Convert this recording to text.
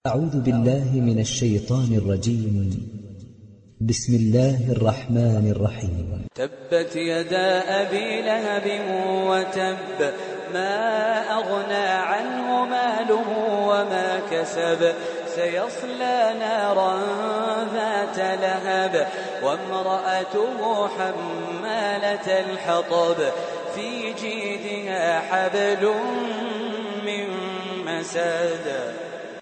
أعوذ بالله من الشيطان الرجيم. بسم الله الرحمن الرحيم. تبت يدا أبي لهب وتب، ما أغنى عنه ماله وما كسب، سيصلى نارا ذات لهب وامرأته حمالة الحطب، في جيدها حبل من مسد.